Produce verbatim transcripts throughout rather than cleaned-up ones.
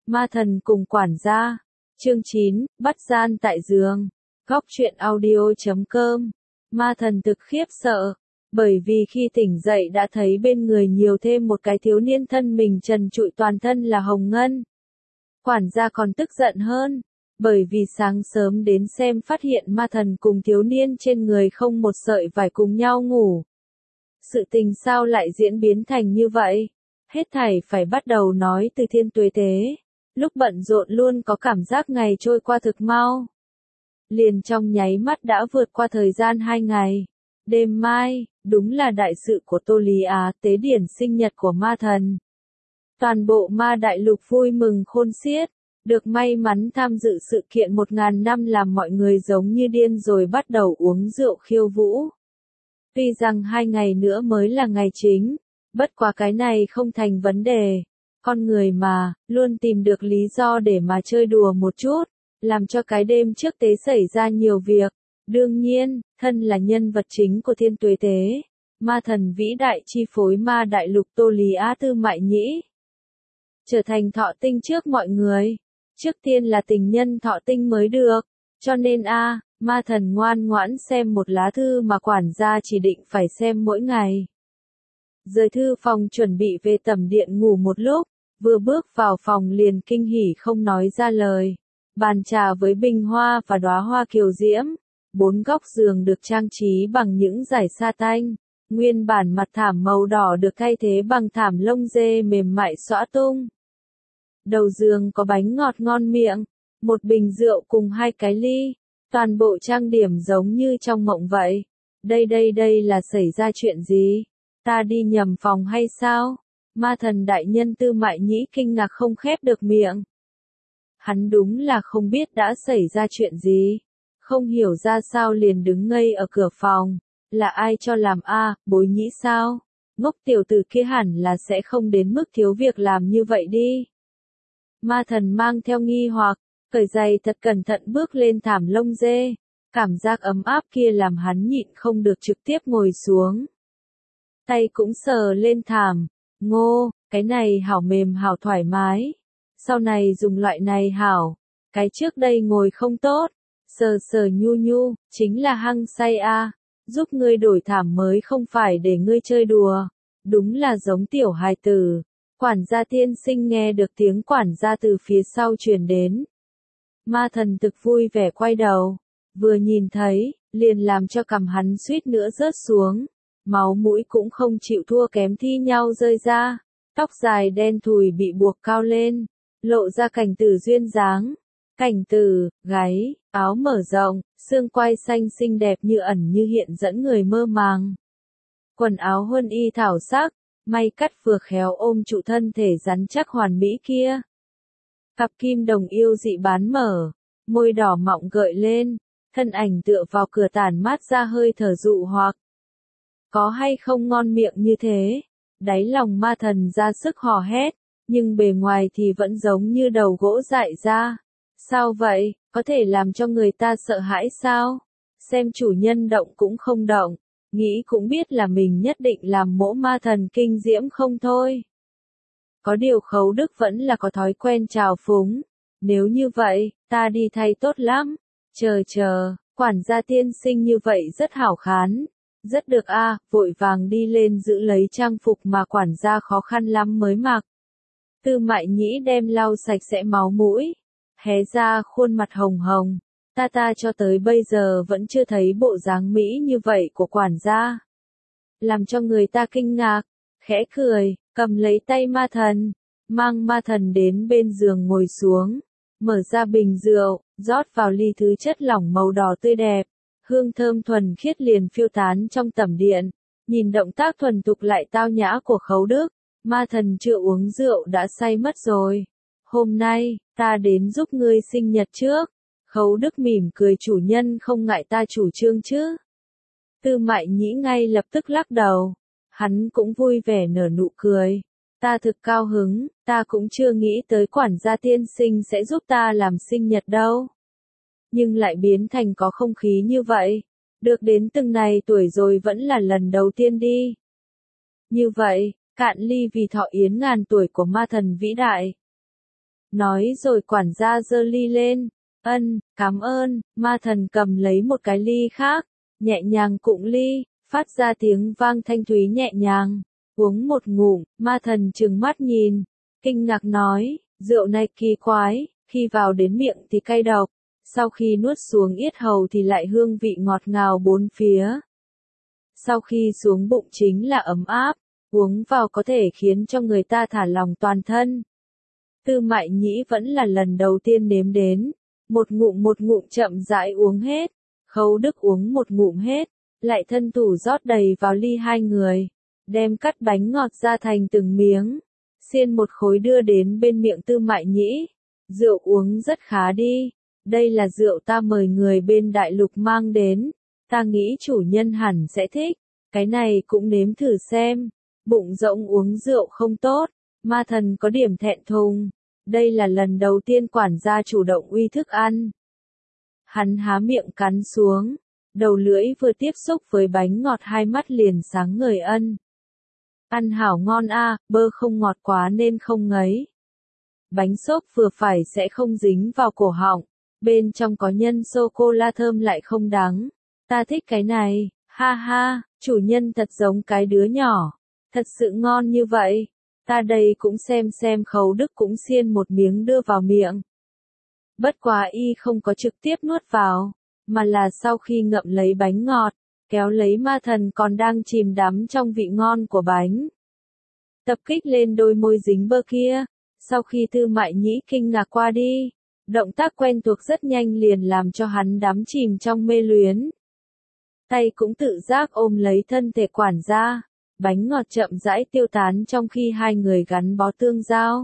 Ma thần cùng quản gia. Chương chín, bắt gian tại giường. Góc truyện audio chấm com. Ma thần thực khiếp sợ, bởi vì khi tỉnh dậy đã thấy bên người nhiều thêm một cái thiếu niên thân mình trần trụi toàn thân là hồng ngân. Quản gia còn tức giận hơn, bởi vì sáng sớm đến xem phát hiện ma thần cùng thiếu niên trên người không một sợi vải cùng nhau ngủ. Sự tình sao lại diễn biến thành như vậy? Hết thảy phải bắt đầu nói từ Thiên Tuế Tế. Lúc bận rộn luôn có cảm giác ngày trôi qua thực mau. Liền trong nháy mắt đã vượt qua thời gian hai ngày. Đêm mai, đúng là đại sự của Tô Lý Á, tế điển sinh nhật của ma thần. Toàn bộ ma đại lục vui mừng khôn xiết, được may mắn tham dự sự kiện một ngàn năm làm mọi người giống như điên rồi bắt đầu uống rượu khiêu vũ. Tuy rằng hai ngày nữa mới là ngày chính, bất quá cái này không thành vấn đề. Con người mà, luôn tìm được lý do để mà chơi đùa một chút, làm cho cái đêm trước tế xảy ra nhiều việc. Đương nhiên, thân là nhân vật chính của Thiên Tuế Tế, ma thần vĩ đại chi phối ma đại lục Tô Lý Á Tư Mại Nhĩ. Trở thành thọ tinh trước mọi người. Trước tiên là tình nhân thọ tinh mới được. Cho nên a ma thần ngoan ngoãn xem một lá thư mà quản gia chỉ định phải xem mỗi ngày. Rời thư phòng chuẩn bị về tẩm điện ngủ một lúc, vừa bước vào phòng liền kinh hỉ không nói ra lời. Bàn trà với bình hoa và đóa hoa kiều diễm, bốn góc giường được trang trí bằng những dải sa tanh, nguyên bản mặt thảm màu đỏ được thay thế bằng thảm lông dê mềm mại xõa tung. Đầu giường có bánh ngọt ngon miệng, một bình rượu cùng hai cái ly, toàn bộ trang điểm giống như trong mộng vậy. Đây đây đây là xảy ra chuyện gì? Ta đi nhầm phòng hay sao? Ma thần đại nhân Tư Mại Nhĩ kinh ngạc không khép được miệng. Hắn đúng là không biết đã xảy ra chuyện gì. Không hiểu ra sao liền đứng ngây ở cửa phòng. Là ai cho làm a Bối Nhĩ sao? Ngốc tiểu tử kia hẳn là sẽ không đến mức thiếu việc làm như vậy đi. Ma thần mang theo nghi hoặc, cởi giày thật cẩn thận bước lên thảm lông dê. Cảm giác ấm áp kia làm hắn nhịn không được trực tiếp ngồi xuống. Tay cũng sờ lên thảm. Ngô, cái này hảo mềm hảo thoải mái. Sau này dùng loại này hảo. Cái trước đây ngồi không tốt. Sờ sờ nhu nhu, chính là hăng say a. Giúp ngươi đổi thảm mới không phải để ngươi chơi đùa. Đúng là giống tiểu hài tử. Quản gia tiên sinh nghe được tiếng quản gia từ phía sau truyền đến. Ma thần thực vui vẻ quay đầu. Vừa nhìn thấy, liền làm cho cằm hắn suýt nữa rớt xuống. Máu mũi cũng không chịu thua kém thi nhau rơi ra. Tóc dài đen thùi bị buộc cao lên. Lộ ra cảnh tử duyên dáng. Cảnh tử, gáy, áo mở rộng, xương quai xanh xinh đẹp như ẩn như hiện dẫn người mơ màng. Quần áo huân y thảo sắc, may cắt vừa khéo ôm trụ thân thể rắn chắc hoàn mỹ kia. Cặp kim đồng yêu dị bán mở, môi đỏ mọng gợi lên, thân ảnh tựa vào cửa tản mát ra hơi thở dụ hoặc. Có hay không ngon miệng như thế? Đáy lòng ma thần ra sức hò hét, nhưng bề ngoài thì vẫn giống như đầu gỗ dại ra. Sao vậy, có thể làm cho người ta sợ hãi sao? Xem chủ nhân động cũng không động, nghĩ cũng biết là mình nhất định làm mỗ ma thần kinh diễm không thôi. Có điều Khấu Đức vẫn là có thói quen trào phúng. Nếu như vậy, ta đi thay tốt lắm. Chờ chờ, quản gia tiên sinh như vậy rất hảo khán. Rất được a à, vội vàng đi lên giữ lấy trang phục mà quản gia khó khăn lắm mới mặc. Tư Mại Nhĩ đem lau sạch sẽ máu mũi. Hé ra khuôn mặt hồng hồng. Ta ta cho tới bây giờ vẫn chưa thấy bộ dáng mỹ như vậy của quản gia. Làm cho người ta kinh ngạc, khẽ cười, cầm lấy tay ma thần, mang ma thần đến bên giường ngồi xuống, mở ra bình rượu, rót vào ly thứ chất lỏng màu đỏ tươi đẹp, hương thơm thuần khiết liền phiêu tán trong tẩm điện. Nhìn động tác thuần thục lại tao nhã của Khấu Đức, ma thần chưa uống rượu đã say mất rồi. Hôm nay, ta đến giúp ngươi sinh nhật trước. Khấu Đức mỉm cười, chủ nhân không ngại ta chủ trương chứ. Tư Mại Nhĩ ngay lập tức lắc đầu. Hắn cũng vui vẻ nở nụ cười. Ta thực cao hứng, ta cũng chưa nghĩ tới quản gia tiên sinh sẽ giúp ta làm sinh nhật đâu. Nhưng lại biến thành có không khí như vậy. Được đến từng này tuổi rồi vẫn là lần đầu tiên đi. Như vậy, cạn ly vì thọ yến ngàn tuổi của ma thần vĩ đại. Nói rồi quản gia giơ ly lên. Ân, cảm ơn, ma thần cầm lấy một cái ly khác, nhẹ nhàng cụng ly, phát ra tiếng vang thanh thúy nhẹ nhàng. Uống một ngụm, ma thần trừng mắt nhìn, kinh ngạc nói, rượu này kỳ quái, khi vào đến miệng thì cay độc, sau khi nuốt xuống yết hầu thì lại hương vị ngọt ngào bốn phía. Sau khi xuống bụng chính là ấm áp, uống vào có thể khiến cho người ta thả lỏng toàn thân. Tư Mại Nhĩ vẫn là lần đầu tiên nếm đến, một ngụm một ngụm chậm rãi uống hết, Khấu Đức uống một ngụm hết, lại thân thủ rót đầy vào ly hai người, đem cắt bánh ngọt ra thành từng miếng, xiên một khối đưa đến bên miệng Tư Mại Nhĩ. Rượu uống rất khá đi, đây là rượu ta mời người bên đại lục mang đến, ta nghĩ chủ nhân hẳn sẽ thích, cái này cũng nếm thử xem. Bụng rỗng uống rượu không tốt, ma thần có điểm thẹn thùng, đây là lần đầu tiên quản gia chủ động uy thức ăn. Hắn há miệng cắn xuống, đầu lưỡi vừa tiếp xúc với bánh ngọt hai mắt liền sáng ngời ân. Ăn hảo ngon a, bơ không ngọt quá nên không ngấy. Bánh xốp vừa phải sẽ không dính vào cổ họng, bên trong có nhân sô-cô-la thơm lại không đắng. Ta thích cái này, ha ha, chủ nhân thật giống cái đứa nhỏ, thật sự ngon như vậy. Ta đây cũng xem xem. Khấu Đức cũng xiên một miếng đưa vào miệng. Bất quá y không có trực tiếp nuốt vào, mà là sau khi ngậm lấy bánh ngọt, kéo lấy ma thần còn đang chìm đắm trong vị ngon của bánh. Tập kích lên đôi môi dính bơ kia, sau khi Tư Mại Nhĩ kinh ngạc qua đi, động tác quen thuộc rất nhanh liền làm cho hắn đắm chìm trong mê luyến. Tay cũng tự giác ôm lấy thân thể quản gia, bánh ngọt chậm rãi tiêu tán trong khi hai người gắn bó tương giao.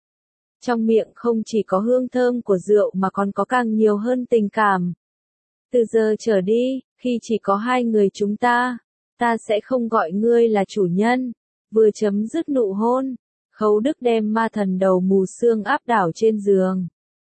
Trong miệng không chỉ có hương thơm của rượu mà còn có càng nhiều hơn tình cảm. Từ giờ trở đi, khi chỉ có hai người chúng ta, ta sẽ không gọi ngươi là chủ nhân. Vừa chấm dứt nụ hôn, Khấu Đức đem ma thần đầu mù sương áp đảo trên giường.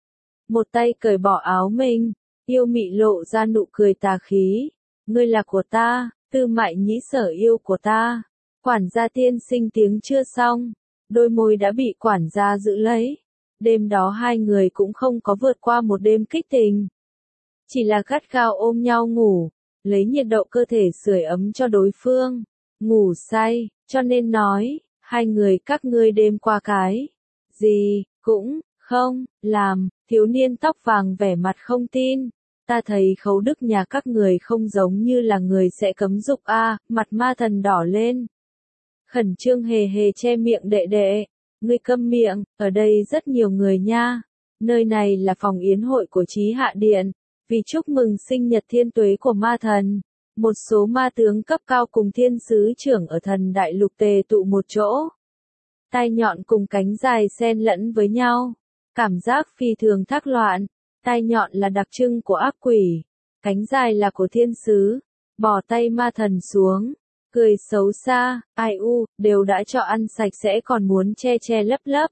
Một tay cởi bỏ áo mình, yêu mị lộ ra nụ cười tà khí. Ngươi là của ta, Tư Mại Nhĩ sở yêu của ta. Quản gia tiên sinh tiếng chưa xong, đôi môi đã bị quản gia giữ lấy. Đêm đó hai người cũng không có vượt qua một đêm kích tình. Chỉ là gắt gao ôm nhau ngủ, lấy nhiệt độ cơ thể sưởi ấm cho đối phương. Ngủ say, cho nên nói, hai người các ngươi đêm qua cái gì cũng không làm. Thiếu niên tóc vàng vẻ mặt không tin. Ta thấy Khấu Đức nhà các người không giống như là người sẽ cấm dục a. Mặt ma thần đỏ lên, khẩn trương hề hề che miệng đệ đệ. Ngươi câm miệng, ở đây rất nhiều người nha. Nơi này là phòng yến hội của Chí Hạ Điện, vì chúc mừng sinh nhật thiên tuế của ma thần. Một số ma tướng cấp cao cùng thiên sứ trưởng ở thần đại lục tề tụ một chỗ. Tai nhọn cùng cánh dài xen lẫn với nhau. Cảm giác phi thường thác loạn. Tai nhọn là đặc trưng của ác quỷ, cánh dài là của thiên sứ. Bỏ tay ma thần xuống, cười xấu xa, ai u, đều đã cho ăn sạch sẽ còn muốn che che lấp lấp.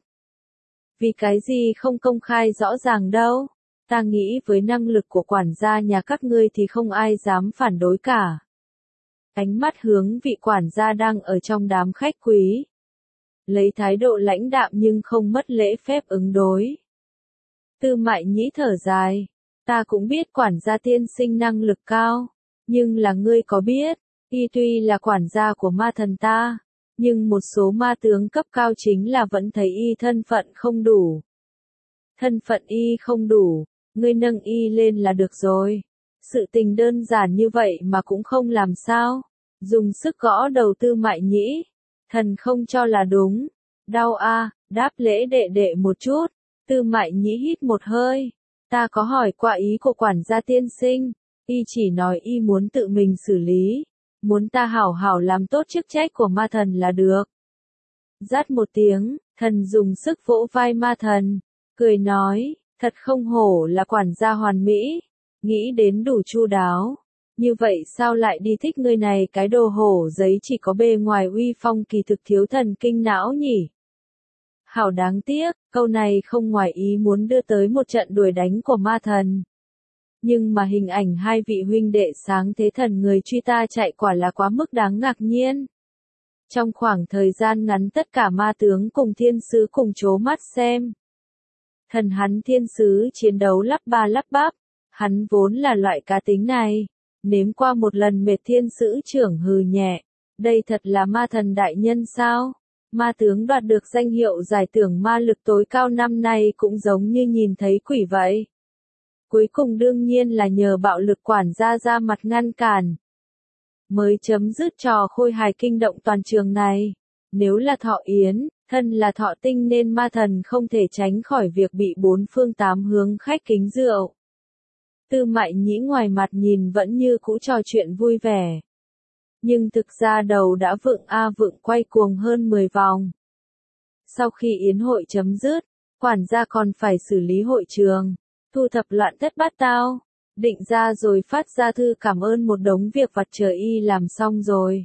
Vì cái gì không công khai rõ ràng đâu, ta nghĩ với năng lực của quản gia nhà các ngươi thì không ai dám phản đối cả. Ánh mắt hướng vị quản gia đang ở trong đám khách quý. Lấy thái độ lãnh đạm nhưng không mất lễ phép ứng đối. Tư Mại Nhĩ thở dài, ta cũng biết quản gia tiên sinh năng lực cao, nhưng là ngươi có biết, y tuy là quản gia của ma thần ta, nhưng một số ma tướng cấp cao chính là vẫn thấy y thân phận không đủ. Thân phận y không đủ, ngươi nâng y lên là được rồi. Sự tình đơn giản như vậy mà cũng không làm sao. Dùng sức gõ đầu Tư Mại Nhĩ, thần không cho là đúng. Đau a, đáp lễ đệ đệ một chút. Tư Mại Nhĩ hít một hơi. Ta có hỏi qua ý của quản gia tiên sinh, y chỉ nói y muốn tự mình xử lý, muốn ta hảo hảo làm tốt chức trách của ma thần là được. Rát một tiếng, thần dùng sức vỗ vai ma thần, cười nói, thật không hổ là quản gia hoàn mỹ, nghĩ đến đủ chu đáo. Như vậy sao lại đi thích người này, cái đồ hổ giấy chỉ có bề ngoài uy phong kỳ thực thiếu thần kinh não nhỉ? Hảo đáng tiếc, câu này không ngoài ý muốn đưa tới một trận đuổi đánh của ma thần. Nhưng mà hình ảnh hai vị huynh đệ sáng thế thần người truy ta chạy quả là quá mức đáng ngạc nhiên. Trong khoảng thời gian ngắn tất cả ma tướng cùng thiên sứ cùng chố mắt xem. Thần hắn thiên sứ chiến đấu lắp ba lắp bắp, hắn vốn là loại cá tính này. Nếm qua một lần mệt thiên sứ trưởng hừ nhẹ, đây thật là ma thần đại nhân sao? Ma tướng đoạt được danh hiệu giải thưởng ma lực tối cao năm nay cũng giống như nhìn thấy quỷ vậy. Cuối cùng đương nhiên là nhờ bạo lực quản gia ra mặt ngăn cản. Mới chấm dứt trò khôi hài kinh động toàn trường này. Nếu là Thọ Yến, thân là Thọ Tinh nên ma thần không thể tránh khỏi việc bị bốn phương tám hướng khách kính rượu. Tư Mại Nhĩ ngoài mặt nhìn vẫn như cũ trò chuyện vui vẻ. Nhưng thực ra đầu đã vựng a vựng quay cuồng hơn mười vòng. Sau khi yến hội chấm dứt, quản gia còn phải xử lý hội trường, thu thập loạn thất bát tao, định ra rồi phát ra thư cảm ơn một đống việc vặt chờ y làm xong rồi.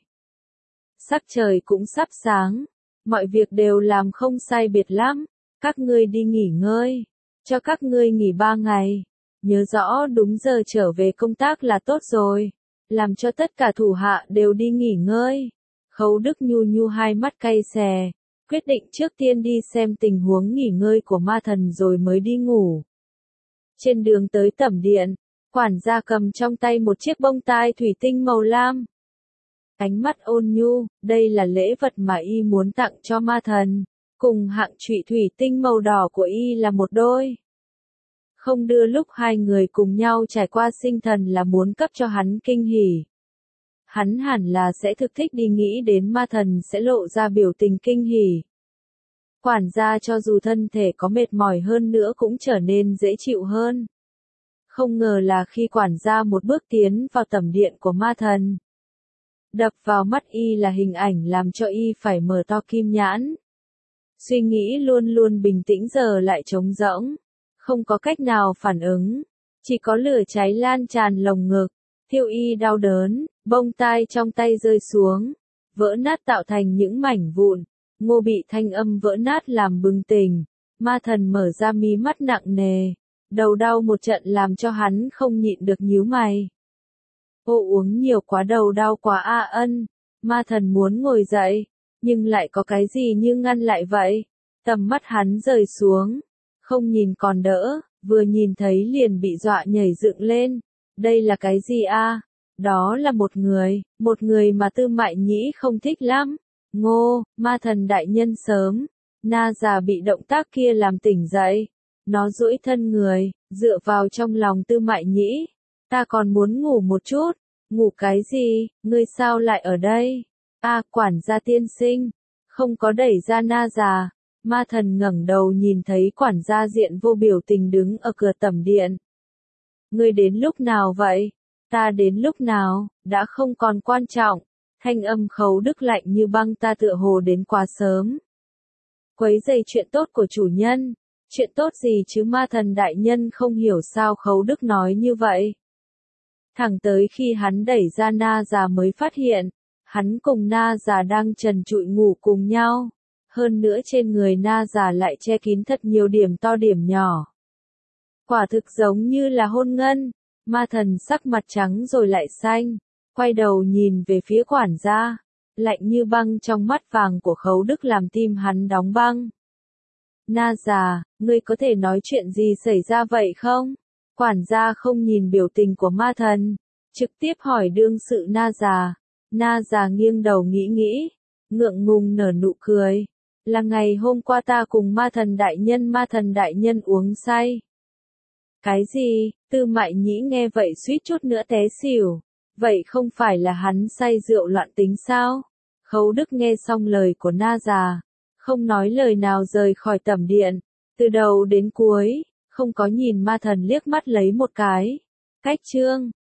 Sắc trời cũng sắp sáng, mọi việc đều làm không sai biệt lắm, các ngươi đi nghỉ ngơi, cho các ngươi nghỉ ba ngày, nhớ rõ đúng giờ trở về công tác là tốt rồi, làm cho tất cả thủ hạ đều đi nghỉ ngơi. Khấu Đức nhu nhu hai mắt cay xè, quyết định trước tiên đi xem tình huống nghỉ ngơi của ma thần rồi mới đi ngủ. Trên đường tới tẩm điện, quản gia cầm trong tay một chiếc bông tai thủy tinh màu lam. Ánh mắt ôn nhu, đây là lễ vật mà y muốn tặng cho ma thần, cùng hạng trụy thủy tinh màu đỏ của y là một đôi. Không đưa lúc hai người cùng nhau trải qua sinh thần là muốn cấp cho hắn kinh hỉ. Hắn hẳn là sẽ thực thích đi nghĩ đến ma thần sẽ lộ ra biểu tình kinh hỉ. Quản gia cho dù thân thể có mệt mỏi hơn nữa cũng trở nên dễ chịu hơn. Không ngờ là khi quản gia một bước tiến vào tẩm điện của ma thần. Đập vào mắt y là hình ảnh làm cho y phải mở to kim nhãn. Suy nghĩ luôn luôn bình tĩnh giờ lại trống rỗng. Không có cách nào phản ứng. Chỉ có lửa cháy lan tràn lồng ngực. Thiêu y đau đớn, bông tai trong tay rơi xuống. Vỡ nát tạo thành những mảnh vụn. Ngô bị thanh âm vỡ nát làm bừng tỉnh. Ma thần mở ra mí mắt nặng nề. Đầu đau một trận làm cho hắn không nhịn được nhíu mày. Ô uống nhiều quá đầu đau quá a ân. Ma thần muốn ngồi dậy. Nhưng lại có cái gì như ngăn lại vậy. Tầm mắt hắn rời xuống. Không nhìn còn đỡ. Vừa nhìn thấy liền bị dọa nhảy dựng lên. Đây là cái gì a? Đó là một người. Một người mà Tư Mại Nhĩ không thích lắm. Ngô, ma thần đại nhân sớm. Na già bị động tác kia làm tỉnh dậy. Nó duỗi thân người, dựa vào trong lòng Tư Mại Nhĩ. Ta còn muốn ngủ một chút. Ngủ cái gì, ngươi sao lại ở đây? A à, quản gia tiên sinh. Không có đẩy ra Na già. Ma thần ngẩng đầu nhìn thấy quản gia diện vô biểu tình đứng ở cửa tẩm điện. Ngươi đến lúc nào vậy? Ta đến lúc nào, đã không còn quan trọng. Thanh âm Khấu Đức lạnh như băng ta tựa hồ đến quá sớm. Quấy rầy chuyện tốt của chủ nhân. Chuyện tốt gì chứ ma thần đại nhân không hiểu sao Khấu Đức nói như vậy. Thẳng tới khi hắn đẩy ra Na già mới phát hiện. Hắn cùng Na già đang trần trụi ngủ cùng nhau. Hơn nữa trên người Na già lại che kín thật nhiều điểm to điểm nhỏ. Quả thực giống như là hôn ngân. Ma thần sắc mặt trắng rồi lại xanh. Quay đầu nhìn về phía quản gia. Lạnh như băng trong mắt vàng của Khấu Đức làm tim hắn đóng băng. Na già, ngươi có thể nói chuyện gì xảy ra vậy không? Quản gia không nhìn biểu tình của ma thần. Trực tiếp hỏi đương sự Na già. Na già nghiêng đầu nghĩ nghĩ. Ngượng ngùng nở nụ cười. Là ngày hôm qua ta cùng ma thần đại nhân ma thần đại nhân uống say. Cái gì? Tư Mại Nhĩ nghe vậy suýt chút nữa té xỉu. Vậy không phải là hắn say rượu loạn tính sao? Khấu Đức nghe xong lời của Na già. Không nói lời nào rời khỏi tẩm điện. Từ đầu đến cuối, không có nhìn ma thần liếc mắt lấy một cái. Cách chương.